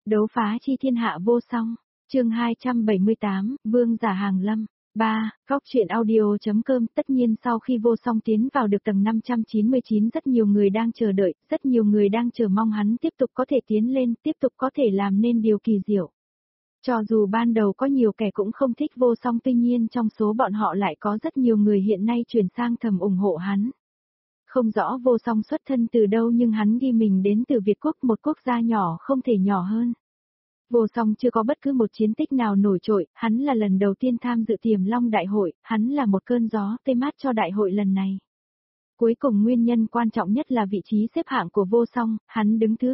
Đấu phá chi thiên hạ vô song. Chương 278, Vương giả hàng lâm. 3. Góc truyện audio.com. Tất nhiên sau khi vô song tiến vào được tầng 599, rất nhiều người đang chờ đợi, rất nhiều người đang chờ mong hắn tiếp tục có thể tiến lên, tiếp tục có thể làm nên điều kỳ diệu. Cho dù ban đầu có nhiều kẻ cũng không thích vô song, tuy nhiên trong số bọn họ lại có rất nhiều người hiện nay chuyển sang thầm ủng hộ hắn. Không rõ vô song xuất thân từ đâu nhưng hắn ghi mình đến từ Việt Quốc, một quốc gia nhỏ không thể nhỏ hơn. Vô song chưa có bất cứ một chiến tích nào nổi trội, hắn là lần đầu tiên tham dự Tiềm Long Đại hội, hắn là một cơn gió tươi mát cho đại hội lần này. Cuối cùng nguyên nhân quan trọng nhất là vị trí xếp hạng của vô song, hắn đứng thứ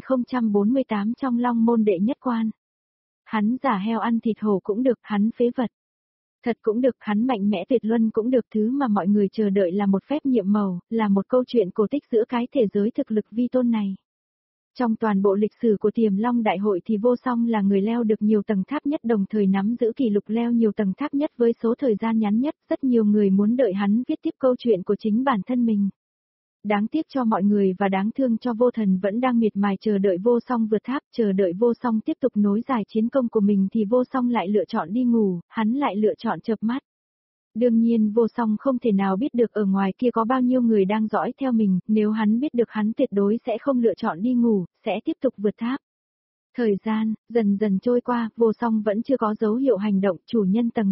2048 trong Long môn đệ nhất quan. Hắn giả heo ăn thịt hổ cũng được, hắn phế vật thật cũng được, hắn mạnh mẽ tuyệt luân cũng được, thứ mà mọi người chờ đợi là một phép nhiệm màu, là một câu chuyện cổ tích giữa cái thế giới thực lực vi tôn này. Trong toàn bộ lịch sử của Tiềm Long Đại hội thì vô song là người leo được nhiều tầng tháp nhất, đồng thời nắm giữ kỷ lục leo nhiều tầng tháp nhất với số thời gian ngắn nhất, rất nhiều người muốn đợi hắn viết tiếp câu chuyện của chính bản thân mình. Đáng tiếc cho mọi người và đáng thương cho Vô Thần vẫn đang miệt mài chờ đợi vô song vượt tháp, chờ đợi vô song tiếp tục nối dài chiến công của mình thì vô song lại lựa chọn đi ngủ, hắn lại lựa chọn chợp mắt. Đương nhiên vô song không thể nào biết được ở ngoài kia có bao nhiêu người đang dõi theo mình, nếu hắn biết được hắn tuyệt đối sẽ không lựa chọn đi ngủ, sẽ tiếp tục vượt tháp. Thời gian, dần dần trôi qua, vô song vẫn chưa có dấu hiệu hành động, chủ nhân tầng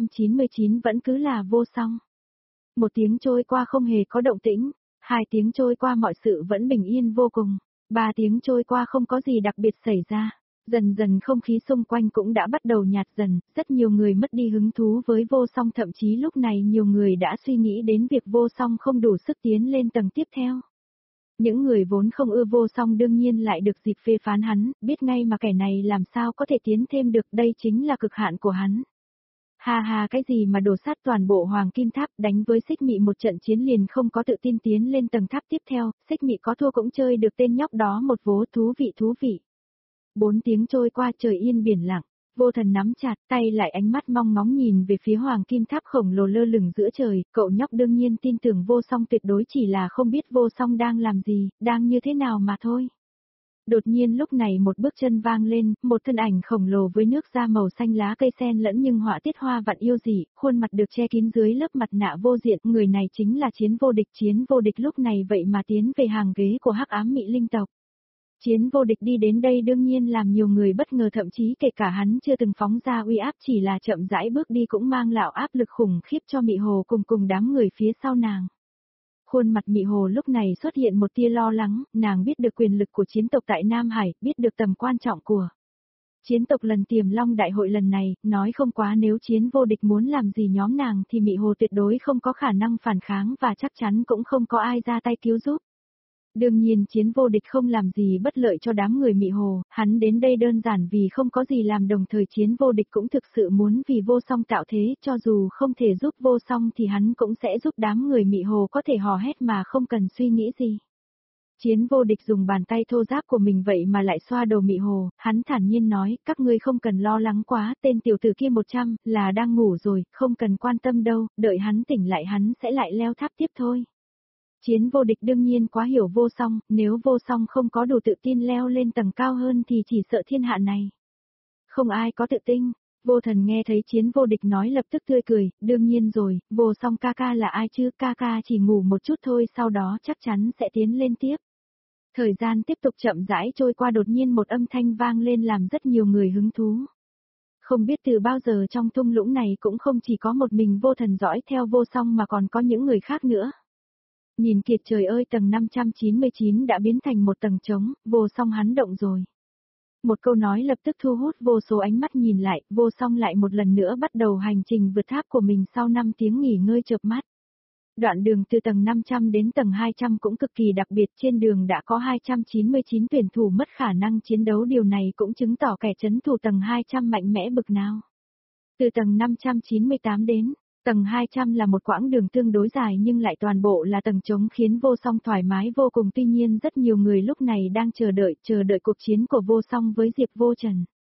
599 vẫn cứ là vô song. 1 tiếng trôi qua không hề có động tĩnh, 2 tiếng trôi qua mọi sự vẫn bình yên vô cùng, 3 tiếng trôi qua không có gì đặc biệt xảy ra. Dần dần không khí xung quanh cũng đã bắt đầu nhạt dần, rất nhiều người mất đi hứng thú với vô song, thậm chí lúc này nhiều người đã suy nghĩ đến việc vô song không đủ sức tiến lên tầng tiếp theo. Những người vốn không ưa vô song đương nhiên lại được dịp phê phán hắn, biết ngay mà kẻ này làm sao có thể tiến thêm được, đây chính là cực hạn của hắn. Ha ha, cái gì mà đổ sát toàn bộ Hoàng Kim Tháp, đánh với Xích Mị một trận chiến liền không có tự tin tiến lên tầng tháp tiếp theo, Xích Mị có thua cũng chơi được tên nhóc đó một vố, thú vị. 4 tiếng trôi qua, trời yên biển lặng, Vô Thần nắm chặt tay lại, ánh mắt mong ngóng nhìn về phía Hoàng Kim Tháp khổng lồ lơ lửng giữa trời, cậu nhóc đương nhiên tin tưởng vô song, tuyệt đối chỉ là không biết vô song đang làm gì, đang như thế nào mà thôi. Đột nhiên lúc này một bước chân vang lên, một thân ảnh khổng lồ với nước da màu xanh lá cây sen lẫn nhưng họa tiết hoa vặn yêu dị, khuôn mặt được che kín dưới lớp mặt nạ vô diện, người này chính là Chiến Vô Địch lúc này vậy mà tiến về hàng ghế của Hắc Ám Mị Linh tộc. Chiến Vô Địch đi đến đây đương nhiên làm nhiều người bất ngờ, thậm chí kể cả hắn chưa từng phóng ra uy áp, chỉ là chậm rãi bước đi cũng mang lạo áp lực khủng khiếp cho Mị Hồ cùng đám người phía sau nàng. Khuôn mặt Mị Hồ lúc này xuất hiện một tia lo lắng, nàng biết được quyền lực của chiến tộc tại Nam Hải, biết được tầm quan trọng của chiến tộc lần Tiềm Long Đại hội lần này, nói không quá nếu Chiến Vô Địch muốn làm gì nhóm nàng thì Mị Hồ tuyệt đối không có khả năng phản kháng và chắc chắn cũng không có ai ra tay cứu giúp. Đương nhiên Chiến Vô Địch không làm gì bất lợi cho đám người Mị Hồ, hắn đến đây đơn giản vì không có gì làm, đồng thời Chiến Vô Địch cũng thực sự muốn vì vô song tạo thế, cho dù không thể giúp vô song thì hắn cũng sẽ giúp đám người Mị Hồ có thể hò hét mà không cần suy nghĩ gì. Chiến Vô Địch dùng bàn tay thô ráp của mình vậy mà lại xoa đầu Mị Hồ, hắn thản nhiên nói, các ngươi không cần lo lắng quá, tên tiểu tử kia 100 là đang ngủ rồi, không cần quan tâm đâu, đợi hắn tỉnh lại hắn sẽ lại leo tháp tiếp thôi. Chiến Vô Địch đương nhiên quá hiểu vô song, nếu vô song không có đủ tự tin leo lên tầng cao hơn thì chỉ sợ thiên hạ này. Không ai có tự tin. Vô Thần nghe thấy Chiến Vô Địch nói lập tức tươi cười, đương nhiên rồi, vô song ca ca là ai chứ, ca ca chỉ ngủ một chút thôi, sau đó chắc chắn sẽ tiến lên tiếp. Thời gian tiếp tục chậm rãi trôi qua, đột nhiên một âm thanh vang lên làm rất nhiều người hứng thú. Không biết từ bao giờ trong thung lũng này cũng không chỉ có một mình Vô Thần dõi theo vô song mà còn có những người khác nữa. Nhìn kìa trời ơi, tầng 599 đã biến thành một tầng trống, vô song hắn động rồi. Một câu nói lập tức thu hút vô số ánh mắt nhìn lại, vô song lại một lần nữa bắt đầu hành trình vượt tháp của mình sau 5 tiếng nghỉ ngơi chợp mắt. Đoạn đường từ tầng 500 đến tầng 200 cũng cực kỳ đặc biệt, trên đường đã có 299 tuyển thủ mất khả năng chiến đấu, điều này cũng chứng tỏ kẻ trấn thủ tầng 200 mạnh mẽ bực nào. Từ tầng 598 đến tầng 200 là một quãng đường tương đối dài nhưng lại toàn bộ là tầng trống khiến vô song thoải mái vô cùng, tuy nhiên rất nhiều người lúc này đang chờ đợi cuộc chiến của vô song với Diệp Vô Trần.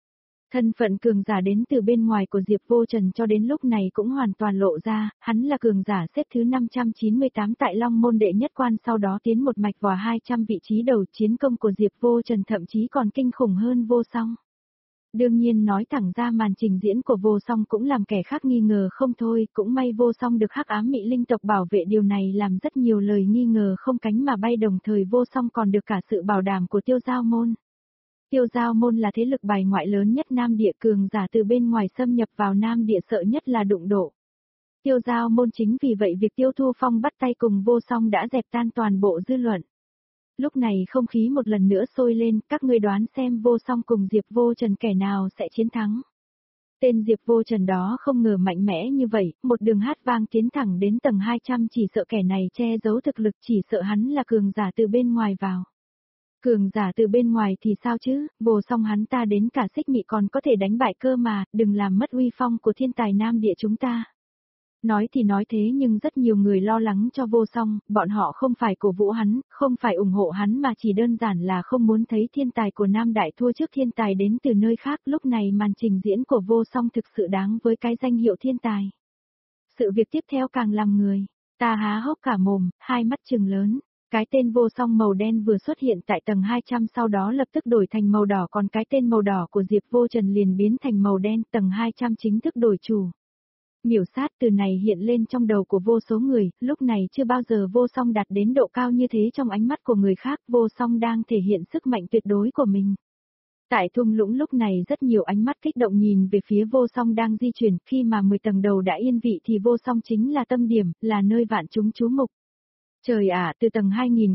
Thân phận cường giả đến từ bên ngoài của Diệp Vô Trần cho đến lúc này cũng hoàn toàn lộ ra, hắn là cường giả xếp thứ 598 tại Long Môn đệ nhất quan, sau đó tiến một mạch vào 200 vị trí đầu. Chiến công của Diệp Vô Trần thậm chí còn kinh khủng hơn Vô Song. Đương nhiên nói thẳng ra, màn trình diễn của Vô Song cũng làm kẻ khác nghi ngờ không thôi, cũng may Vô Song được Hắc Ám Mị Linh tộc bảo vệ, điều này làm rất nhiều lời nghi ngờ không cánh mà bay, đồng thời Vô Song còn được cả sự bảo đảm của Tiêu Giao Môn. Tiêu Giao Môn là thế lực bài ngoại lớn nhất Nam Địa, cường giả từ bên ngoài xâm nhập vào Nam Địa sợ nhất là đụng độ Tiêu Giao Môn, chính vì vậy việc Tiêu Thu Phong bắt tay cùng Vô Song đã dẹp tan toàn bộ dư luận. Lúc này không khí một lần nữa sôi lên, các ngươi đoán xem Vô Song cùng Diệp Vô Trần kẻ nào sẽ chiến thắng. Tên Diệp Vô Trần đó không ngờ mạnh mẽ như vậy, một đường hát vang tiến thẳng đến tầng 200, chỉ sợ kẻ này che giấu thực lực, chỉ sợ hắn là cường giả từ bên ngoài vào. Cường giả từ bên ngoài thì sao chứ, Vô Song hắn ta đến cả Xích Mị còn có thể đánh bại cơ mà, đừng làm mất uy phong của thiên tài Nam Địa chúng ta. Nói thì nói thế nhưng rất nhiều người lo lắng cho Vô Song, bọn họ không phải cổ vũ hắn, không phải ủng hộ hắn mà chỉ đơn giản là không muốn thấy thiên tài của Nam Đại thua trước thiên tài đến từ nơi khác. Lúc này màn trình diễn của Vô Song thực sự đáng với cái danh hiệu thiên tài. Sự việc tiếp theo càng làm người ta há hốc cả mồm, hai mắt trừng lớn. Cái tên Vô Song màu đen vừa xuất hiện tại tầng 200 sau đó lập tức đổi thành màu đỏ, còn cái tên màu đỏ của Diệp Vô Trần liền biến thành màu đen, tầng 200 chính thức đổi chủ. Miểu sát từ này hiện lên trong đầu của vô số người, lúc này chưa bao giờ Vô Song đạt đến độ cao như thế trong ánh mắt của người khác, Vô Song đang thể hiện sức mạnh tuyệt đối của mình. Tại thung lũng lúc này rất nhiều ánh mắt kích động nhìn về phía Vô Song đang di chuyển, khi mà 10 tầng đầu đã yên vị thì Vô Song chính là tâm điểm, là nơi vạn chúng chú mục. Trời ạ, từ tầng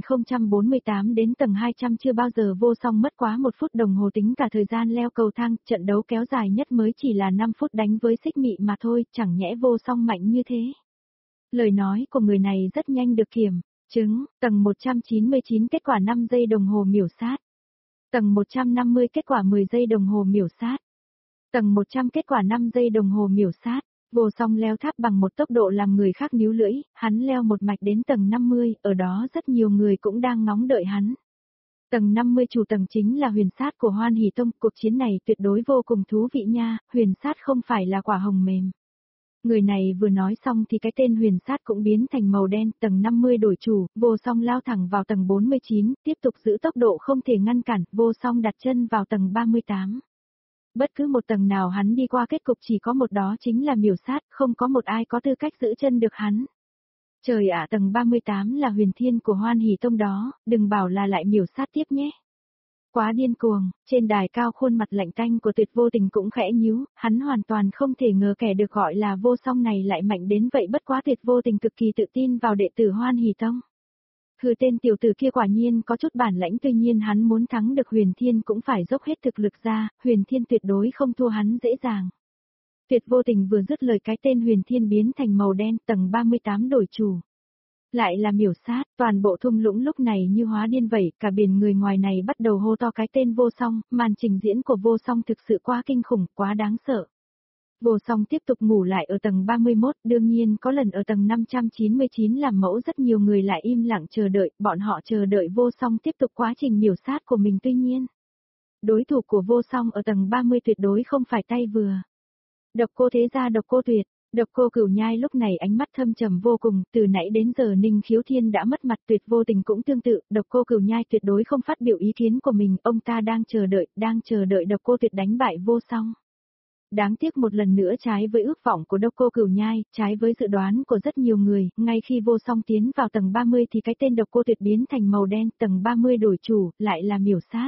2048 đến tầng 200 chưa bao giờ Vô Song mất quá 1 phút đồng hồ, tính cả thời gian leo cầu thang, trận đấu kéo dài nhất mới chỉ là 5 phút đánh với Xích Mị mà thôi, chẳng nhẽ Vô Song mạnh như thế. Lời nói của người này rất nhanh được kiểm chứng, tầng 199 kết quả 5 giây đồng hồ miểu sát. Tầng 150 kết quả 10 giây đồng hồ miểu sát. Tầng 100 kết quả 5 giây đồng hồ miểu sát. Vô Song leo tháp bằng một tốc độ làm người khác níu lưỡi, hắn leo một mạch đến tầng 50, ở đó rất nhiều người cũng đang ngóng đợi hắn. Tầng 50 chủ tầng chính là huyền sát của Hoan Hỷ Tông, cuộc chiến này tuyệt đối vô cùng thú vị nha, huyền sát không phải là quả hồng mềm. Người này vừa nói xong thì cái tên huyền sát cũng biến thành màu đen, tầng 50 đổi chủ, Vô Song lao thẳng vào tầng 49, tiếp tục giữ tốc độ không thể ngăn cản, Vô Song đặt chân vào tầng 38. Bất cứ một tầng nào hắn đi qua kết cục chỉ có một, đó chính là miểu sát, không có một ai có tư cách giữ chân được hắn. Trời ạ, tầng 38 là huyền thiên của Hoan Hỷ Tông đó, đừng bảo là lại miểu sát tiếp nhé. Quá điên cuồng, trên đài cao khuôn mặt lạnh tanh của Tuyệt Vô Tình cũng khẽ nhíu, hắn hoàn toàn không thể ngờ kẻ được gọi là Vô Song này lại mạnh đến vậy, bất quá Tuyệt Vô Tình cực kỳ tự tin vào đệ tử Hoan Hỷ Tông. Hừ, tên tiểu tử kia quả nhiên có chút bản lãnh, tuy nhiên hắn muốn thắng được Huyền Thiên cũng phải dốc hết thực lực ra, Huyền Thiên tuyệt đối không thua hắn dễ dàng. Tuyệt Vô Tình vừa dứt lời cái tên Huyền Thiên biến thành màu đen, tầng 38 đổi chủ. Lại là miểu sát, toàn bộ thung lũng lúc này như hóa điên vậy, cả biển người ngoài này bắt đầu hô to cái tên Vô Song, màn trình diễn của Vô Song thực sự quá kinh khủng, quá đáng sợ. Vô Song tiếp tục ngủ lại ở tầng 31, đương nhiên có lần ở tầng 599 làm mẫu, rất nhiều người lại im lặng chờ đợi, bọn họ chờ đợi Vô Song tiếp tục quá trình miểu sát của mình, tuy nhiên. Đối thủ của Vô Song ở tầng 30 tuyệt đối không phải tay vừa. Độc Cô Thế Gia, Độc Cô Tuyệt, Độc Cô Cửu Nhai lúc này ánh mắt thâm trầm vô cùng, từ nãy đến giờ Ninh Khiếu Thiên đã mất mặt, Tuyệt Vô Tình cũng tương tự, Độc Cô Cửu Nhai tuyệt đối không phát biểu ý kiến của mình, ông ta đang chờ đợi Độc Cô Tuyệt đánh bại Vô Song. Đáng tiếc một lần nữa trái với ước vọng của Độc Cô Cửu Nhai, trái với dự đoán của rất nhiều người, ngay khi Vô Song tiến vào tầng 30 thì cái tên Độc Cô Tuyệt biến thành màu đen, tầng 30 đổi chủ, lại là miểu sát.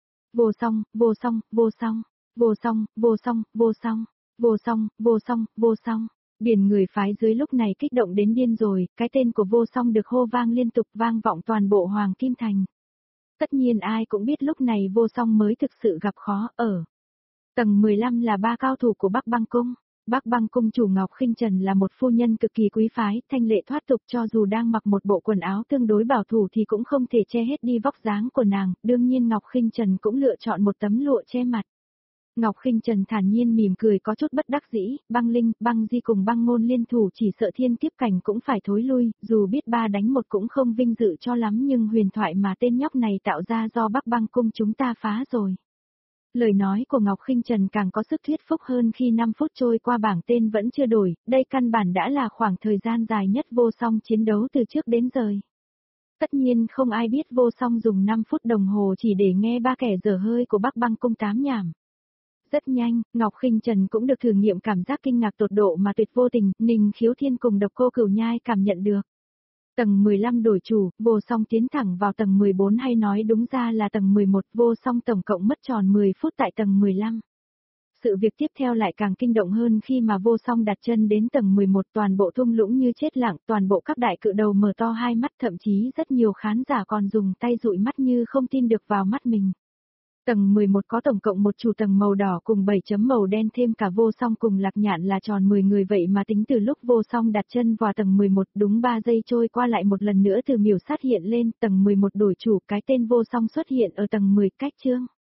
Vô Song, Vô Song, Vô Song, Vô Song, Vô Song, Vô Song, Vô Song, Vô Song, Vô Song. Biển người phái dưới lúc này kích động đến điên rồi, cái tên của Vô Song được hô vang liên tục, vang vọng toàn bộ Hoàng Kim Thành. Tất nhiên ai cũng biết lúc này Vô Song mới thực sự gặp khó ở. Tầng 15 là 3 cao thủ của Bắc Băng Cung. Bắc Băng Cung chủ Ngọc Khinh Trần là một phu nhân cực kỳ quý phái, thanh lệ thoát tục, cho dù đang mặc một bộ quần áo tương đối bảo thủ thì cũng không thể che hết đi vóc dáng của nàng, đương nhiên Ngọc Khinh Trần cũng lựa chọn một tấm lụa che mặt. Ngọc Khinh Trần thản nhiên mỉm cười có chút bất đắc dĩ, Băng Linh, Băng Di cùng Băng Ngôn liên thủ chỉ sợ thiên kiếp cảnh cũng phải thối lui, dù biết 3 đánh 1 cũng không vinh dự cho lắm, nhưng huyền thoại mà tên nhóc này tạo ra do Bắc Băng Cung chúng ta phá rồi. Lời nói của Ngọc Khinh Trần càng có sức thuyết phục hơn khi 5 phút trôi qua bảng tên vẫn chưa đổi, đây căn bản đã là khoảng thời gian dài nhất Vô Song chiến đấu từ trước đến giờ. Tất nhiên không ai biết Vô Song dùng 5 phút đồng hồ chỉ để nghe ba kẻ dở hơi của Bắc Băng Cung tám nhảm. Rất nhanh, Ngọc Khinh Trần cũng được thử nghiệm cảm giác kinh ngạc tột độ mà tuyệt vô tình, Ninh Khiếu Thiên cùng Độc Cô Cửu Nhai cảm nhận được. Tầng 15 đổi chủ, Vô Song tiến thẳng vào tầng 14 hay nói đúng ra là tầng 11, Vô Song tổng cộng mất tròn 10 phút tại tầng 15. Sự việc tiếp theo lại càng kinh động hơn khi mà Vô Song đặt chân đến tầng 11, toàn bộ thung lũng như chết lặng, toàn bộ các đại cự đầu mở to hai mắt, thậm chí rất nhiều khán giả còn dùng tay dụi mắt như không tin được vào mắt mình. Tầng 11 có tổng cộng một chủ tầng màu đỏ cùng 7 chấm màu đen thêm cả Vô Song cùng Lạc Nhạn là tròn 10 người, vậy mà tính từ lúc Vô Song đặt chân vào tầng 11 đúng 3 giây trôi qua lại một lần nữa từ miểu sát hiện lên, tầng 11 đổi chủ, cái tên Vô Song xuất hiện ở tầng 10, cách chương.